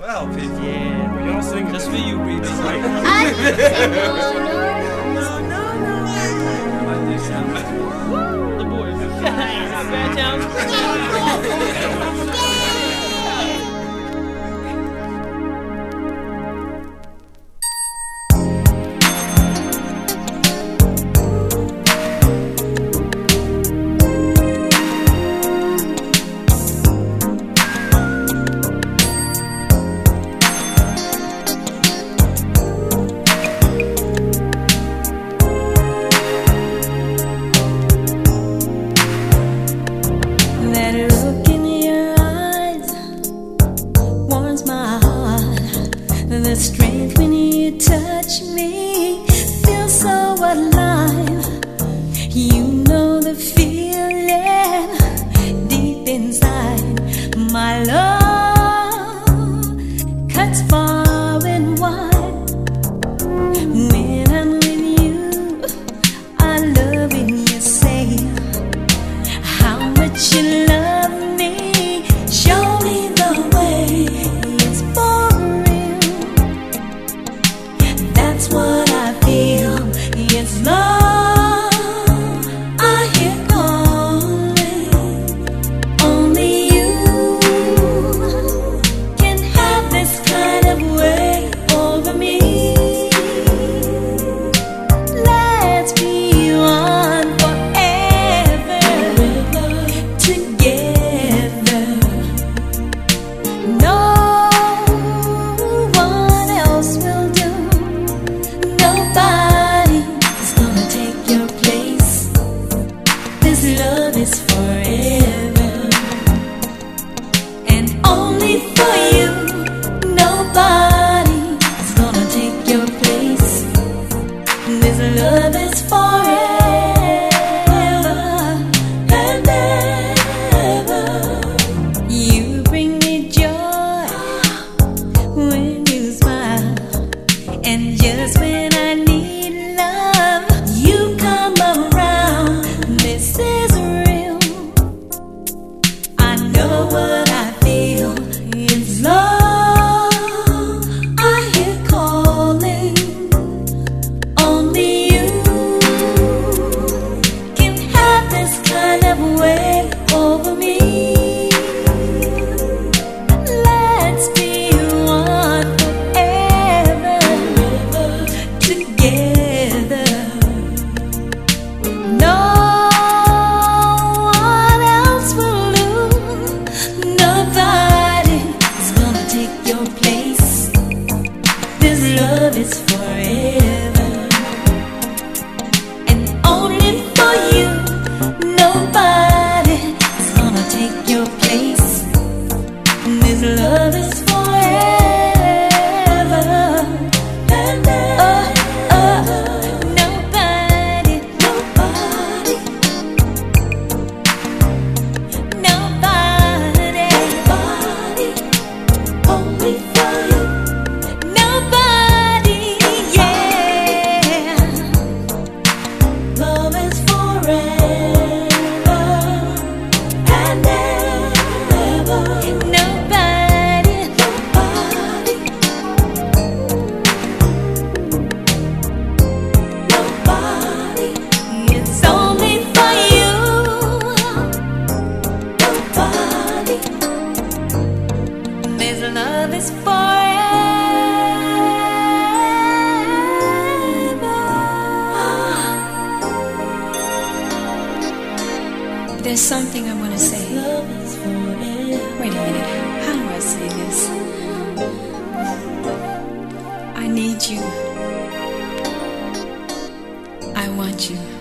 Oh, Pete. Yeah. We all sing it. Just for you, baby. Right? I didn't say no, no. The boys. Bad Towns. That look in your eyes warms my heart. The strength when you touch me feels so alive. You know the feeling deep inside. My love cuts far and wide. When I'm with you, I love when you say how much you love me. Show me the way. It's for real. That's what I feel. It's love I hear calling. Only you can have this kind of way over me. Let's be one forever together. No one else will do. Nobody is gonna take your place. This love is forever and only for you. Nobody is gonna take your place. This love is forever and ever. You bring me joy when you smile, and just when I need love, you come around. This is real. I know what I feel. It's love I hear calling. Only you can have this kind of way over me. Let's be one forever together. No one else will do. Nobody is gonna take your place. This love is forever and only for you. Nobody is gonna take your place. This love is forever and ever. Nobody, nobody, nobody, only for you. Nobody, yeah. Love is forever and ever. Nobody, nobody, nobody. It's only for you. Nobody. This love is forever. There's something I want to say. Wait a minute. How do I say this? I need you. I want you.